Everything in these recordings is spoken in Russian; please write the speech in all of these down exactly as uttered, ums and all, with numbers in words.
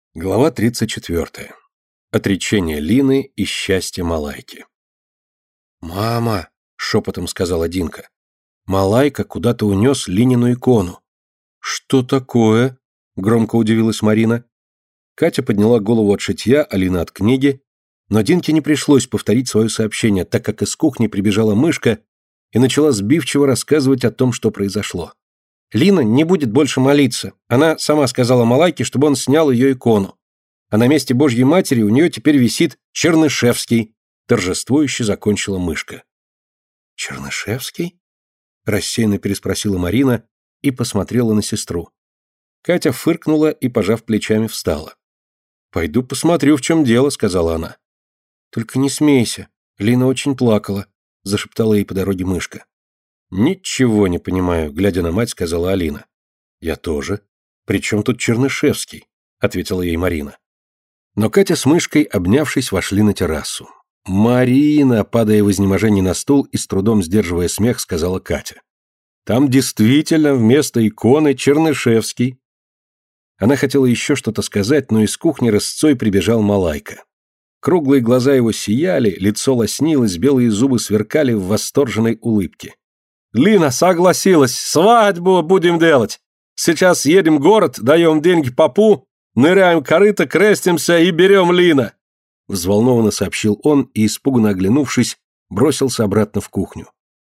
Глава тридцать четвёртая. Отречение Лины и счастье Малайки. «Мама!» — шепотом сказала Динка. «Малайка куда-то унес Линину икону». «Что такое?» — громко удивилась Марина. Катя подняла голову от шитья, а Лина от книги, но Динке не пришлось повторить свое сообщение, так как из кухни прибежала мышка и начала сбивчиво рассказывать о том, что произошло. Лина не будет больше молиться. Она сама сказала Малайке, чтобы он снял ее икону. А на месте Божьей Матери у нее теперь висит Чернышевский. Торжествующе закончила мышка. Чернышевский? Рассеянно переспросила Марина и посмотрела на сестру. Катя фыркнула и, пожав плечами, встала. «Пойду посмотрю, в чем дело», — сказала она. «Только не смейся. Лина очень плакала», — зашептала ей по дороге мышка. «Ничего не понимаю», — глядя на мать, сказала Алина. «Я тоже. При чем тут Чернышевский?» — ответила ей Марина. Но Катя с мышкой, обнявшись, вошли на террасу. «Марина», падая в изнеможении на стул и с трудом сдерживая смех, сказала Катя. «Там действительно вместо иконы Чернышевский». Она хотела еще что-то сказать, но из кухни рысцой прибежал Малайка. Круглые глаза его сияли, лицо лоснилось, белые зубы сверкали в восторженной улыбке. «Лина согласилась, свадьбу будем делать. Сейчас едем в город, даем деньги попу, ныряем в корыто, крестимся и берем Лина!» Взволнованно сообщил он и, испуганно оглянувшись, бросился обратно в кухню.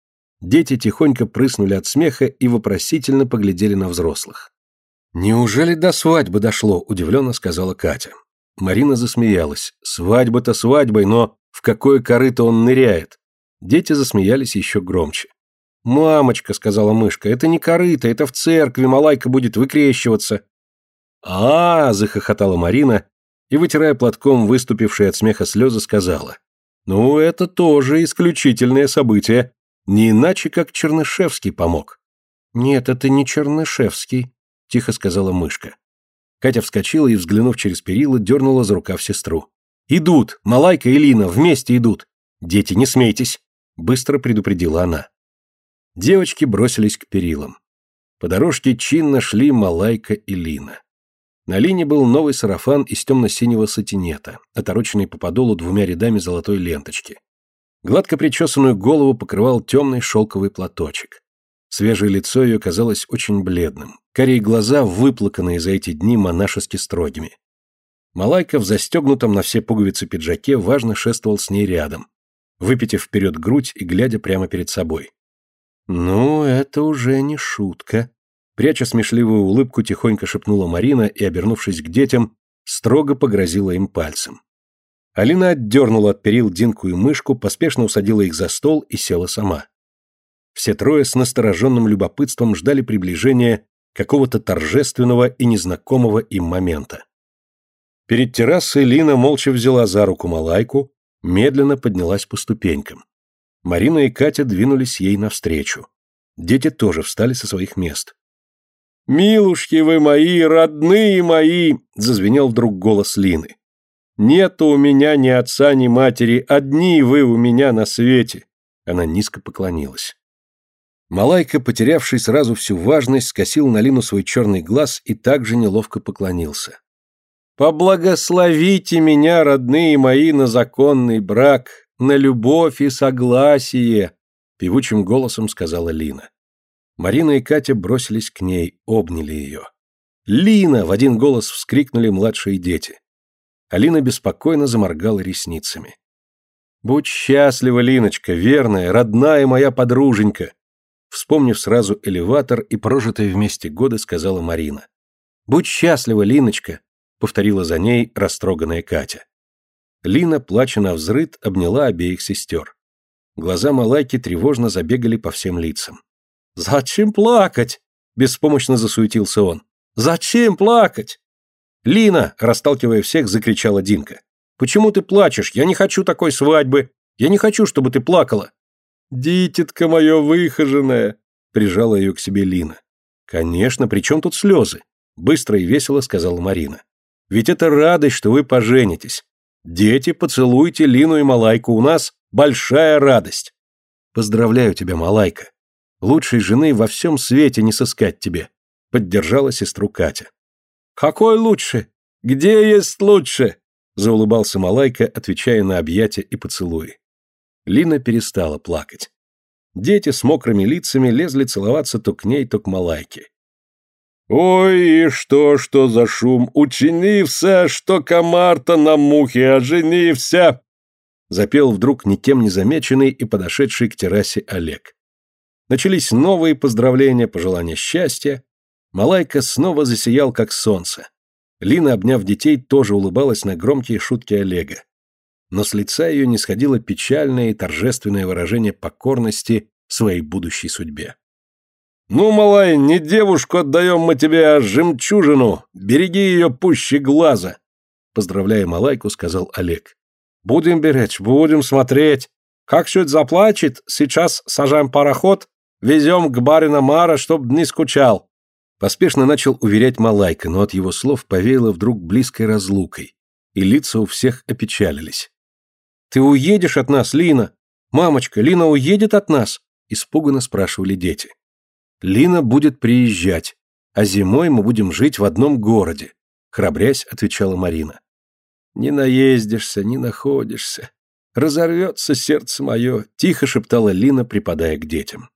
Дети тихонько прыснули от смеха и вопросительно поглядели на взрослых. «Неужели до свадьбы дошло?» – удивленно сказала Катя. Марина засмеялась. «Свадьба-то свадьбой, но в какое корыто он ныряет?» Дети засмеялись еще громче. «Мамочка», — сказала мышка, — «это не корыто, это в церкви Малайка будет выкрещиваться». «А-а-а», — захохотала Марина и, вытирая платком выступившие от смеха слезы, сказала. «Ну, это тоже исключительное событие. Не иначе, как Чернышевский помог». «Нет, это не Чернышевский», — тихо сказала мышка. Катя вскочила и, взглянув через перила, дернула за рукав сестру. «Идут! Малайка и Лина вместе идут! Дети, не смейтесь!» — быстро предупредила она. Девочки бросились к перилам. По дорожке чинно шли Малайка и Лина. На Лине был новый сарафан из темно-синего сатинета, отороченный по подолу двумя рядами золотой ленточки. Гладко причесанную голову покрывал темный шелковый платочек. Свежее лицо ее казалось очень бледным, карие глаза выплаканные за эти дни монашески строгими. Малайка в застегнутом на все пуговицы пиджаке важно шествовал с ней рядом, выпитив вперед грудь и глядя прямо перед собой. «Ну, это уже не шутка», — пряча смешливую улыбку, тихонько шепнула Марина и, обернувшись к детям, строго погрозила им пальцем. Алина отдернула от перил Динку и мышку, поспешно усадила их за стол и села сама. Все трое с настороженным любопытством ждали приближения какого-то торжественного и незнакомого им момента. Перед террасой Лина молча взяла за руку Малайку, медленно поднялась по ступенькам. Марина и Катя двинулись ей навстречу. Дети тоже встали со своих мест. «Милушки вы мои, родные мои!» — зазвенел вдруг голос Лины. «Нету у меня ни отца, ни матери, одни вы у меня на свете!» Она низко поклонилась. Малайка, потерявший сразу всю важность, скосил на Лину свой черный глаз и также неловко поклонился. «Поблагословите меня, родные мои, на законный брак, на любовь и согласие!» — певучим голосом сказала Лина. Марина и Катя бросились к ней, обняли ее. «Лина!» — в один голос вскрикнули младшие дети. Алина беспокойно заморгала ресницами. «Будь счастлива, Линочка, верная, родная моя подруженька!» Вспомнив сразу элеватор и прожитые вместе годы, сказала Марина. «Будь счастлива, Линочка!» — повторила за ней растроганная Катя. Лина, плача навзрыд, обняла обеих сестер. Глаза Малайки тревожно забегали по всем лицам. «Зачем плакать?» — беспомощно засуетился он. «Зачем плакать?» «Лина!» — расталкивая всех, закричала Динка. «Почему ты плачешь? Я не хочу такой свадьбы! Я не хочу, чтобы ты плакала!» «Дитятка мое выхоженное!» — прижала ее к себе Лина. «Конечно, при чем тут слезы?» — быстро и весело сказала Марина. «Ведь это радость, что вы поженитесь. Дети, поцелуйте Лину и Малайку, у нас большая радость!» «Поздравляю тебя, Малайка! Лучшей жены во всем свете не сыскать тебе!» — поддержала сестру Катя. «Какой лучше? Где есть лучше?» — заулыбался Малайка, отвечая на объятия и поцелуи. Лина перестала плакать. Дети с мокрыми лицами лезли целоваться то к ней, то к Малайке. «Ой, и что, что за шум? Учинився, что комар-то на мухе оженився!» Запел вдруг никем не замеченный и подошедший к террасе Олег. Начались новые поздравления, пожелания счастья. Малайка снова засиял, как солнце. Лина, обняв детей, тоже улыбалась на громкие шутки Олега. Но с лица ее не сходило печальное и торжественное выражение покорности своей будущей судьбе. «Ну, малай, не девушку отдаем мы тебе, а жемчужину. Береги ее пуще глаза!» Поздравляя Малайку, сказал Олег. «Будем беречь, будем смотреть. Как чуть заплачет, сейчас сажаем пароход, везем к барину Мара, чтоб не скучал». Поспешно начал уверять Малайка, но от его слов повеяло вдруг близкой разлукой, и лица у всех опечалились. «Ты уедешь от нас, Лина? Мамочка, Лина уедет от нас?» – испуганно спрашивали дети. «Лина будет приезжать, а зимой мы будем жить в одном городе», – храбрясь, отвечала Марина. «Не наездишься, не находишься. Разорвется сердце мое», – тихо шептала Лина, припадая к детям.